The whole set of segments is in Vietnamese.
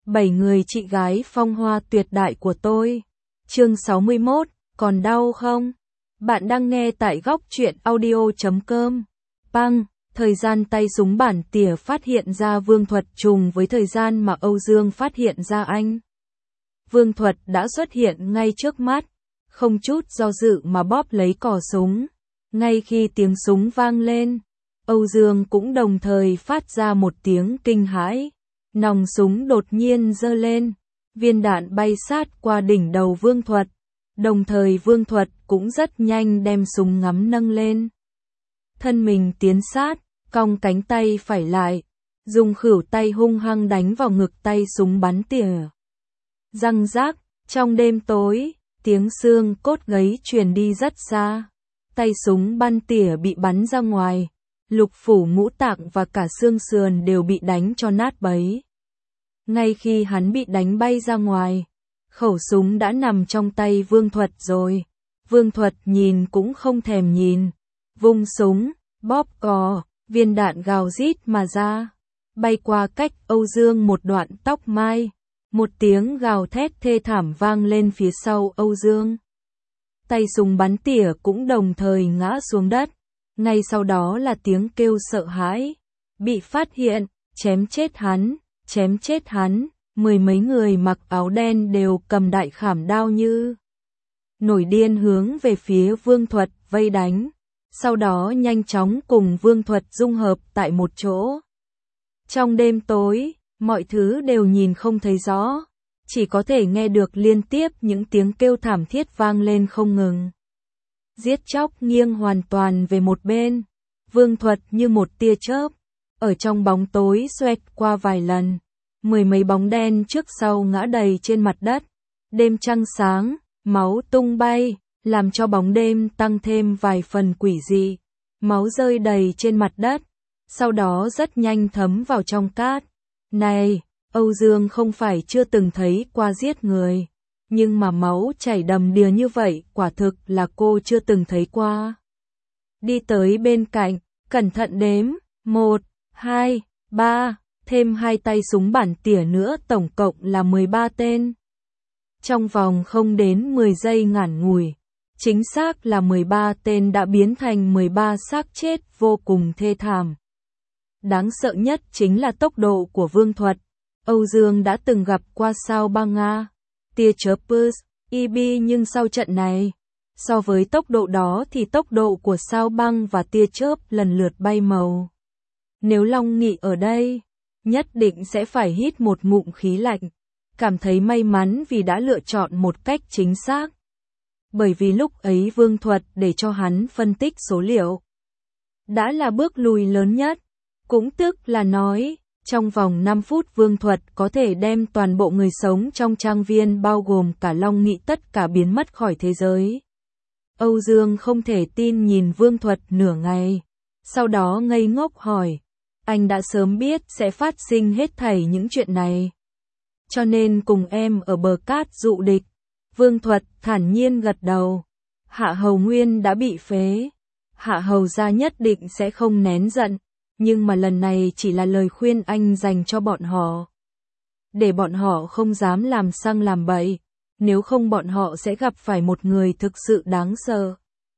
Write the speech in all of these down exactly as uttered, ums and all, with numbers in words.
Bảy người chị gái phong hoa tuyệt đại của tôi. Chương sáu mươi mốt, còn đau không? Bạn đang nghe tại góc truyện audio chấm com. Băng, thời gian tay súng bản tỉa phát hiện ra Vương Thuật trùng với thời gian mà Âu Dương phát hiện ra anh. Vương Thuật đã xuất hiện ngay trước mắt, không chút do dự mà bóp lấy cò súng. Ngay khi tiếng súng vang lên, Âu Dương cũng đồng thời phát ra một tiếng kinh hãi. Nòng súng đột nhiên giơ lên, viên đạn bay sát qua đỉnh đầu Vương Thuật. Đồng thời Vương Thuật cũng rất nhanh đem súng ngắm nâng lên. Thân mình tiến sát, cong cánh tay phải lại, dùng khuỷu tay hung hăng đánh vào ngực tay súng bắn tỉa. Răng rác, trong đêm tối, tiếng xương cốt gấy truyền đi rất xa. Tay súng bắn tỉa bị bắn ra ngoài, lục phủ ngũ tạng và cả xương sườn đều bị đánh cho nát bấy. Ngay khi hắn bị đánh bay ra ngoài, khẩu súng đã nằm trong tay Vương Thuật rồi. Vương Thuật nhìn cũng không thèm nhìn, vung súng, bóp cò, viên đạn gào rít mà ra, bay qua cách Âu Dương một đoạn tóc mai. Một tiếng gào thét thê thảm vang lên phía sau Âu Dương. Tay súng bắn tỉa cũng đồng thời ngã xuống đất. Ngay sau đó là tiếng kêu sợ hãi. Bị phát hiện, chém chết hắn, chém chết hắn. Mười mấy người mặc áo đen đều cầm đại khảm đao như nổi điên hướng về phía Vương Thuật vây đánh. Sau đó nhanh chóng cùng Vương Thuật dung hợp tại một chỗ. Trong đêm tối, mọi thứ đều nhìn không thấy rõ, chỉ có thể nghe được liên tiếp những tiếng kêu thảm thiết vang lên không ngừng. Giết chóc nghiêng hoàn toàn về một bên, Vương Thuật như một tia chớp, ở trong bóng tối xoẹt qua vài lần, mười mấy bóng đen trước sau ngã đầy trên mặt đất. Đêm trăng sáng, máu tung bay, làm cho bóng đêm tăng thêm vài phần quỷ dị. Máu rơi đầy trên mặt đất, sau đó rất nhanh thấm vào trong cát. Này, Âu Dương không phải chưa từng thấy qua giết người, nhưng mà máu chảy đầm đìa như vậy quả thực là cô chưa từng thấy qua. Đi tới bên cạnh, cẩn thận đếm, một, hai, ba, thêm hai tay súng bản tỉa nữa tổng cộng là mười ba tên. Trong vòng không đến mười giây ngắn ngủi, chính xác là mười ba tên đã biến thành mười ba xác chết vô cùng thê thảm. Đáng sợ nhất chính là tốc độ của Vương Thuật. Âu Dương đã từng gặp qua sao băng Nga, tia chớp e bê, nhưng sau trận này, so với tốc độ đó thì tốc độ của sao băng và tia chớp lần lượt bay màu. Nếu Long Nghị ở đây, nhất định sẽ phải hít một ngụm khí lạnh, cảm thấy may mắn vì đã lựa chọn một cách chính xác. Bởi vì lúc ấy Vương Thuật để cho hắn phân tích số liệu, đã là bước lùi lớn nhất. Cũng tức là nói, trong vòng năm phút Vương Thuật có thể đem toàn bộ người sống trong trang viên bao gồm cả Long Nghị tất cả biến mất khỏi thế giới. Âu Dương không thể tin nhìn Vương Thuật nửa ngày, sau đó ngây ngốc hỏi, anh đã sớm biết sẽ phát sinh hết thảy những chuyện này, cho nên cùng em ở bờ cát dụ địch. Vương Thuật thản nhiên gật đầu, Hạ Hầu Nguyên đã bị phế, Hạ Hầu gia nhất định sẽ không nén giận. Nhưng mà lần này chỉ là lời khuyên anh dành cho bọn họ. Để bọn họ không dám làm sang làm bậy, nếu không bọn họ sẽ gặp phải một người thực sự đáng sợ.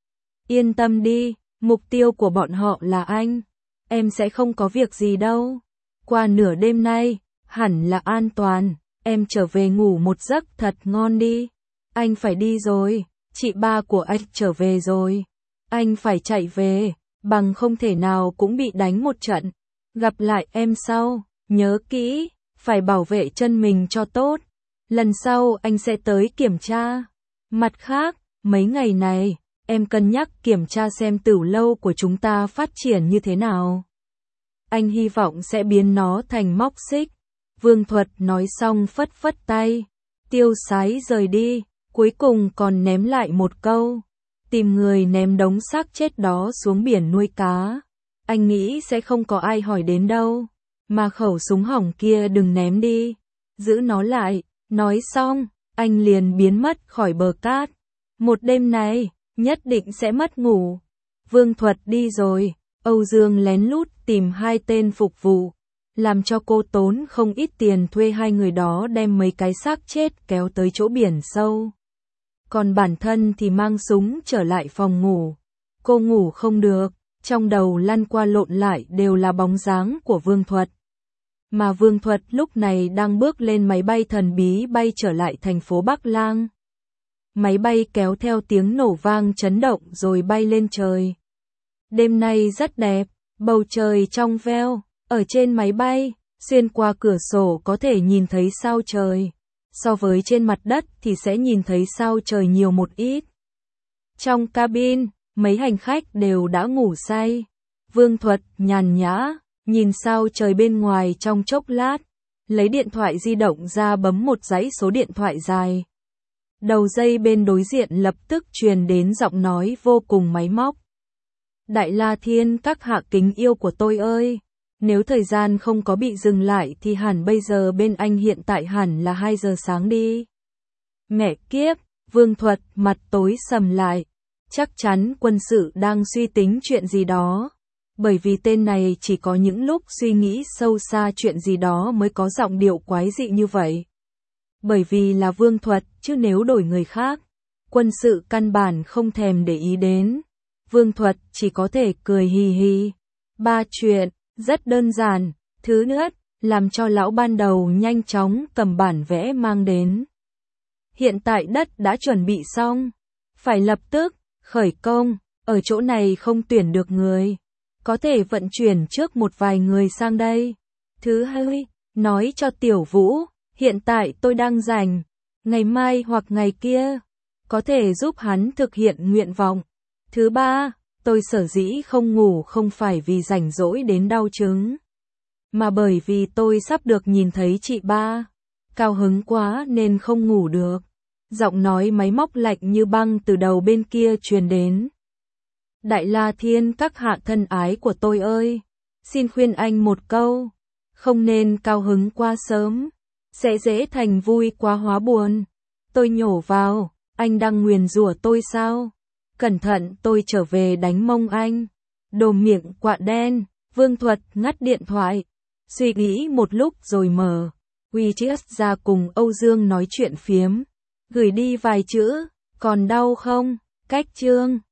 Yên tâm đi, mục tiêu của bọn họ là anh. Em sẽ không có việc gì đâu. Qua nửa đêm nay, hẳn là an toàn. Em trở về ngủ một giấc thật ngon đi. Anh phải đi rồi, chị ba của anh trở về rồi. Anh phải chạy về. Bằng không thể nào cũng bị đánh một trận. Gặp lại em sau, nhớ kỹ, phải bảo vệ chân mình cho tốt. Lần sau anh sẽ tới kiểm tra. Mặt khác, mấy ngày này, em cân nhắc kiểm tra xem Tửu Lâu của chúng ta phát triển như thế nào. Anh hy vọng sẽ biến nó thành móc xích. Vương Thuật nói xong phất phất tay, tiêu sái rời đi, cuối cùng còn ném lại một câu. Tìm người ném đống xác chết đó xuống biển nuôi cá. Anh nghĩ sẽ không có ai hỏi đến đâu. Mà khẩu súng hỏng kia đừng ném đi. Giữ nó lại. Nói xong, anh liền biến mất khỏi bờ cát. Một đêm này, nhất định sẽ mất ngủ. Vương Thuật đi rồi. Âu Dương lén lút tìm hai tên phục vụ. làm cho cô tốn không ít tiền thuê hai người đó đem mấy cái xác chết kéo tới chỗ biển sâu. Còn bản thân thì mang súng trở lại phòng ngủ. Cô ngủ không được, trong đầu lăn qua lộn lại đều là bóng dáng của Vương Thuật. Mà Vương Thuật lúc này đang bước lên máy bay thần bí bay trở lại thành phố Bắc Lang. Máy bay kéo theo tiếng nổ vang chấn động rồi bay lên trời. Đêm nay rất đẹp, bầu trời trong veo, ở trên máy bay, xuyên qua cửa sổ có thể nhìn thấy sao trời. So với trên mặt đất thì sẽ nhìn thấy sao trời nhiều một ít. Trong cabin, mấy hành khách đều đã ngủ say. Vương Thuật nhàn nhã, nhìn sao trời bên ngoài trong chốc lát, lấy điện thoại di động ra bấm một dãy số điện thoại dài. Đầu dây bên đối diện lập tức truyền đến giọng nói vô cùng máy móc. Đại La Thiên các hạ kính yêu của tôi ơi, nếu thời gian không có bị dừng lại thì hẳn bây giờ bên anh hiện tại hẳn là hai giờ sáng đi. Mẹ kiếp, Vương Thuật mặt tối sầm lại, chắc chắn quân sự đang suy tính chuyện gì đó. Bởi vì tên này chỉ có những lúc suy nghĩ sâu xa chuyện gì đó mới có giọng điệu quái dị như vậy. Bởi vì là Vương Thuật, chứ nếu đổi người khác, quân sự căn bản không thèm để ý đến. Vương Thuật chỉ có thể cười hì hì. Ba chuyện, rất đơn giản. Thứ nhất, làm cho lão ban đầu nhanh chóng cầm bản vẽ mang đến. Hiện tại đất đã chuẩn bị xong. Phải lập tức, khởi công, ở chỗ này không tuyển được người. Có thể vận chuyển trước một vài người sang đây. Thứ hai, nói cho Tiểu Vũ, hiện tại tôi đang rảnh, ngày mai hoặc ngày kia, có thể giúp hắn thực hiện nguyện vọng. Thứ ba, tôi sở dĩ không ngủ không phải vì rảnh rỗi đến đau chứng, mà bởi vì tôi sắp được nhìn thấy chị ba. Cao hứng quá nên không ngủ được. Giọng nói máy móc lạnh như băng từ đầu bên kia truyền đến. Đại La Thiên các hạ thân ái của tôi ơi, xin khuyên anh một câu, không nên cao hứng quá sớm, sẽ dễ thành vui quá hóa buồn. Tôi nhổ vào, anh đang nguyền rủa tôi sao? Cẩn thận tôi trở về đánh mông anh. Đồ miệng quạ đen, Vương Thuật ngắt điện thoại, suy nghĩ một lúc rồi mở WeChat ra cùng Âu Dương nói chuyện phiếm, gửi đi vài chữ, còn đau không? Cách chương